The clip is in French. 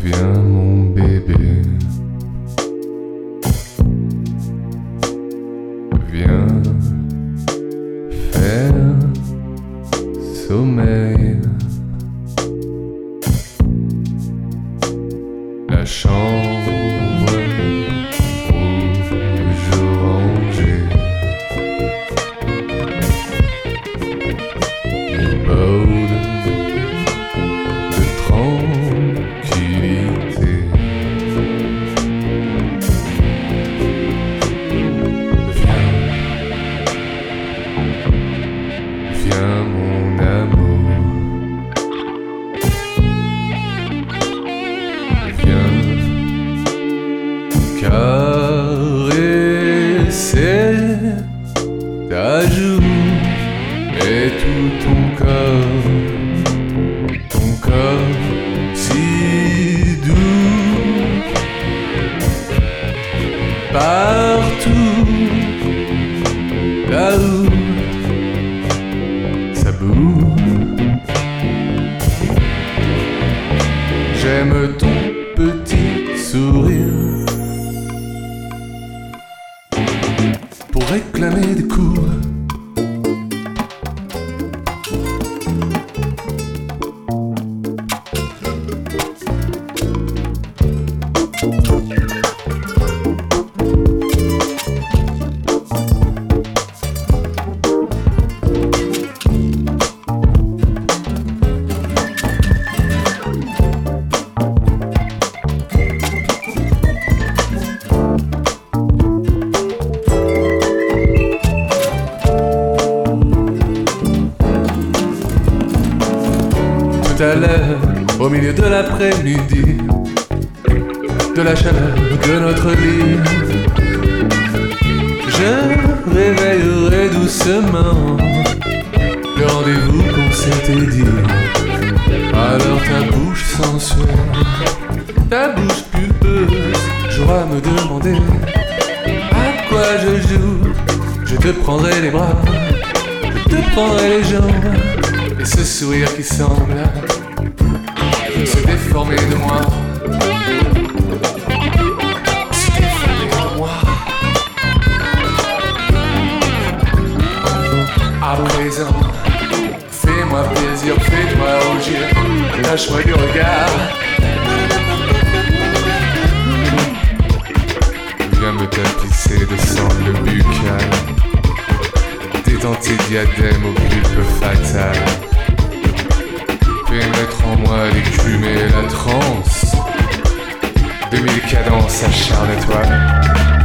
Viens mon bébé, viens faire sommeil. La chambre rouge orangée, une ode de tranquillité. Viens mon amour, viens caresser ta joue et tout ton corps si doux. Partout là où ça bouge, j'aime ton petit sourire. Pour réclamer des coups, tout à l'heure, au milieu de l'après-midi, de la chaleur de notre lit, je réveillerai doucement le rendez-vous qu'on s'était dit. Alors ta bouche sensuelle, ta bouche pulpeuse, jouera me demander à quoi je joue. Je te prendrai les bras, je te prendrai les jambes, et ce sourire qui semble se déformer de moi, se déformer de moi. À présent, fais-moi plaisir, fais-toi rougir, lâche-moi du regard. Viens me tapisser de sangles buccales, détends tes diadèmes au pulpe fatal. Fais mettre en moi l'écume et la transe de mille cadences acharne-toi.